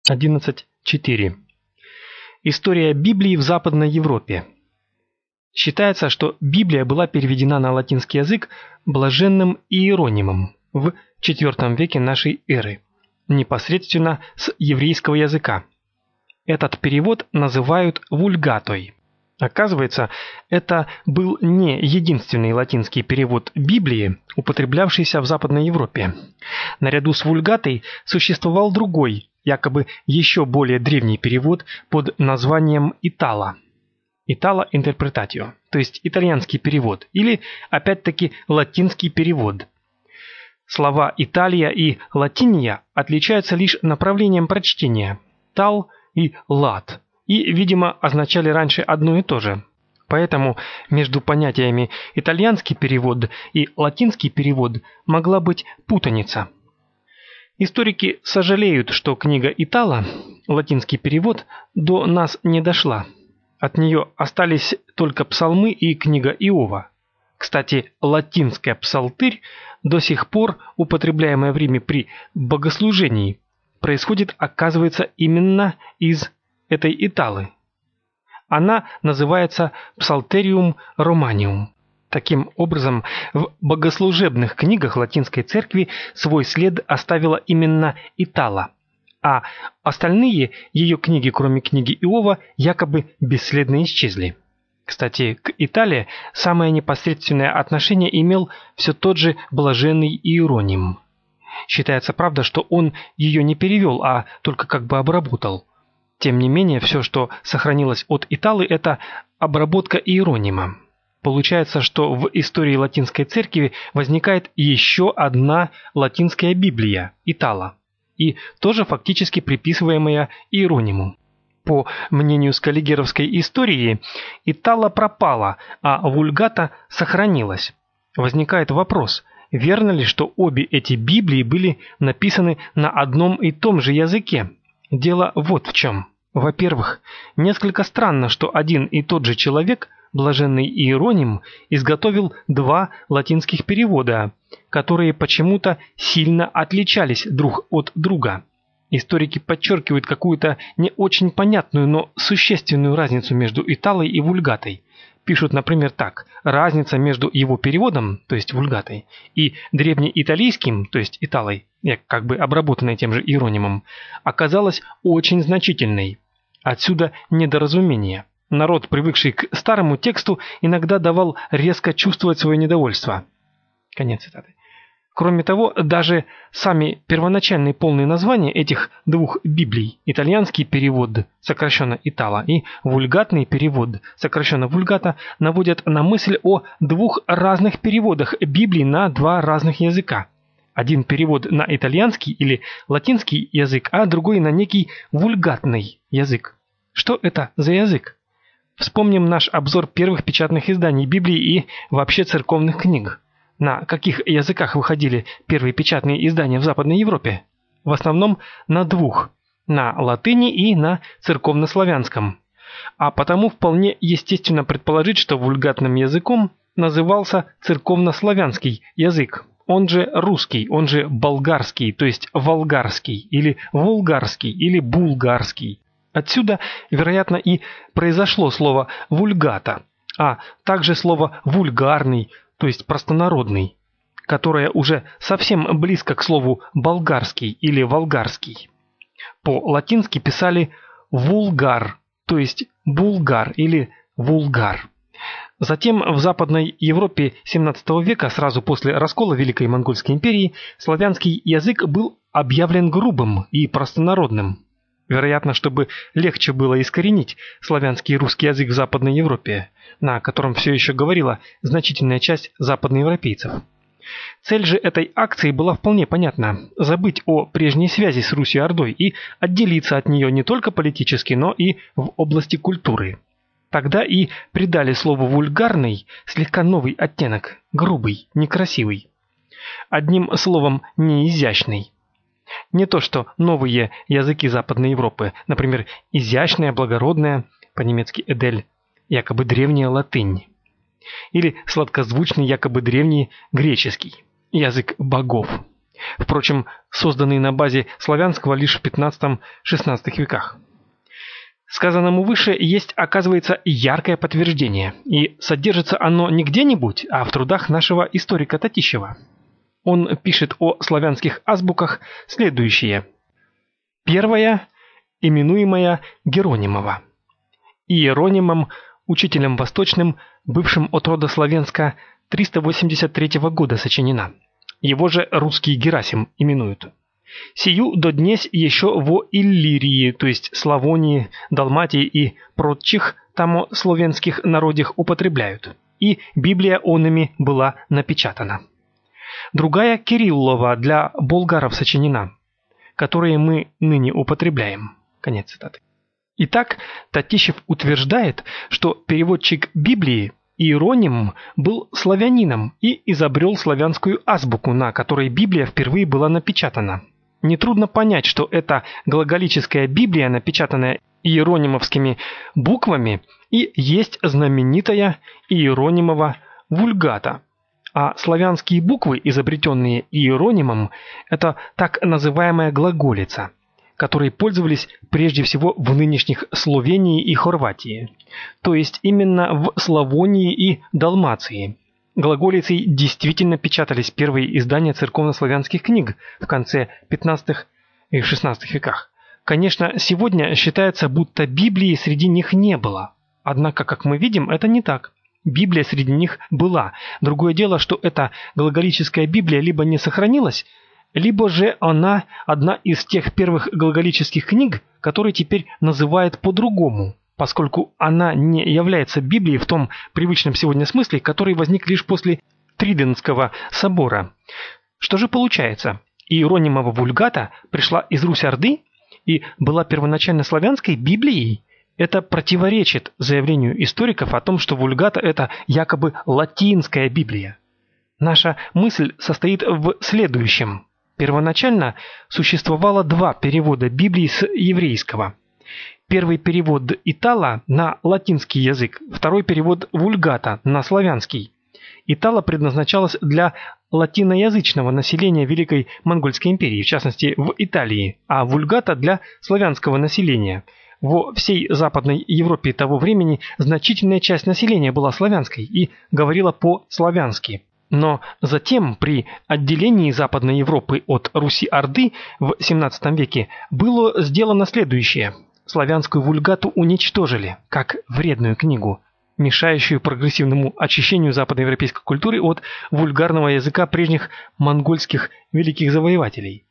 11.4. История Библии в Западной Европе. Считается, что Библия была переведена на латинский язык блаженным Иеронимом в IV веке нашей эры, непосредственно с еврейского языка. Этот перевод называют вульгатой. Оказывается, это был не единственный латинский перевод Библии, употреблявшийся в Западной Европе. Наряду с вульгатой существовал другой, якобы еще более древний перевод под названием Итало. Итало интерпретатио, то есть итальянский перевод, или, опять-таки, латинский перевод. Слова «Италия» и «Латиния» отличаются лишь направлением прочтения – «тал» и «лат», и, видимо, означали раньше одно и то же. Поэтому между понятиями итальянский перевод и латинский перевод могла быть путаница. Историки сожалеют, что книга Итало, латинский перевод, до нас не дошла. От нее остались только псалмы и книга Иова. Кстати, латинская псалтырь, до сих пор употребляемая в Риме при богослужении, происходит, оказывается, именно из этой Италы. Она называется Psalterium Romanium. Таким образом, в богослужебных книгах латинской церкви свой след оставила именно Итало, а остальные ее книги, кроме книги Иова, якобы бесследно исчезли. Кстати, к Италии самое непосредственное отношение имел все тот же блаженный Иероним. Считается, правда, что он ее не перевел, а только как бы обработал. Тем не менее, все, что сохранилось от Италы, это обработка Иеронима. Получается, что в истории латинской церкви возникает еще одна латинская Библия – Итало, и тоже фактически приписываемая Иерониму. По мнению скаллигеровской истории, Итало пропала, а вульгата сохранилась. Возникает вопрос, верно ли, что обе эти Библии были написаны на одном и том же языке? Дело вот в чем. Во-первых, несколько странно, что один и тот же человек, блаженный Иероним, изготовил два латинских перевода, которые почему-то сильно отличались друг от друга. Историки подчеркивают какую-то не очень понятную, но существенную разницу между Италой и вульгатой. Пишут, например, так: разница между его переводом, то есть вульгатой, и древнеиталийским, то есть Италой, как бы обработанной тем же Иеронимом, оказалась очень значительной. Отсюда недоразумение. Народ, привыкший к старому тексту, иногда давал резко чувствовать свое недовольство. Конец цитаты. Кроме того, даже сами первоначальные полные названия этих двух Библий, итальянский перевод, сокращенно Итало, и вульгатный перевод, сокращенно вульгата, наводят на мысль о двух разных переводах Библии на два разных языка. Один перевод на итальянский или латинский язык, а другой на некий вульгатный язык. Что это за язык? Вспомним наш обзор первых печатных изданий Библии и вообще церковных книг. На каких языках выходили первые печатные издания в Западной Европе? В основном на двух – на латыни и на церковнославянском. А потому вполне естественно предположить, что вульгатным языком назывался церковнославянский язык, он же русский, он же болгарский, то есть волгарский, или вулгарский, или булгарский. Отсюда, вероятно, и произошло слово «вульгата», а также слово «вульгарный», то есть простонародный, которое уже совсем близко к слову «болгарский» или «волгарский». По-латински писали «вулгар», то есть «булгар» или «вулгар». Затем в Западной Европе XVII века, сразу после раскола Великой Монгольской империи, славянский язык был объявлен грубым и простонародным. Вероятно, чтобы легче было искоренить славянский и русский язык в Западной Европе, на котором все еще говорила значительная часть западноевропейцев. Цель же этой акции была вполне понятна – забыть о прежней связи с Русью-Ордой и отделиться от нее не только политически, но и в области культуры. Тогда и придали слову «вульгарный» слегка новый оттенок – грубый, некрасивый. Одним словом, неизящный. Не то что новые языки Западной Европы, например, изящная, благородная, по-немецки «эдель», якобы древняя латынь. Или сладкозвучный, якобы древний греческий, язык богов. впрочем, созданный на базе славянского лишь в XV-XVI веках. Сказанному выше есть, оказывается, яркое подтверждение, и содержится оно не где-нибудь, а в трудах нашего историка Татищева. Он пишет о славянских азбуках следующее. Первая, именуемая Геронимова. Иеронимом, учителем восточным, бывшим от рода Славенска, 383 года сочинена. Его же русский Герасим именуют. Сию до днесь еще во Иллирии, то есть Славонии, Далматии и прочих тамо славянских народах употребляют, и Библия онами была напечатана. Другая Кириллова для болгаров сочинена, которые мы ныне употребляем. Конец цитаты. Итак, Татищев утверждает, что переводчик Библии Иероним был славянином и изобрел славянскую азбуку, на которой Библия впервые была напечатана. Нетрудно понять, что эта глаголическая Библия, напечатанная иеронимовскими буквами, и есть знаменитая Иеронимова вульгата. А славянские буквы, изобретенные Иеронимом, это так называемая глаголица, которой пользовались прежде всего в нынешних Словении и Хорватии, то есть именно в Славонии и Далмации. Глаголицей действительно печатались первые издания церковнославянских книг в конце XV и XVI веках. Конечно, сегодня считается, будто Библии среди них не было. Однако, как мы видим, это не так. Библия среди них была. Другое дело, что эта глаголическая Библия либо не сохранилась, либо же она одна из тех первых глаголических книг, которые теперь называют по-другому, поскольку она не является Библией в том привычном сегодня смысле, который возник лишь после Тридентского собора. Что же получается? Иеронимова вульгата пришла из Русь-Орды и была первоначально славянской Библией? Это противоречит заявлению историков о том, что вульгата – это якобы латинская Библия. Наша мысль состоит в следующем. Первоначально существовало два перевода Библии с еврейского. Первый перевод Итала на латинский язык, второй перевод вульгата на славянский. Итала предназначалась для латиноязычного населения Великой Монгольской империи, в частности в Италии, а вульгата для славянского населения. Во всей Западной Европе того времени значительная часть населения была славянской и говорила по-славянски. Но затем при отделении Западной Европы от Руси-Орды в XVII веке было сделано следующее. Славянскую вульгату уничтожили, как вредную книгу, мешающую прогрессивному очищению западноевропейской культуры от вульгарного языка прежних монгольских великих завоевателей.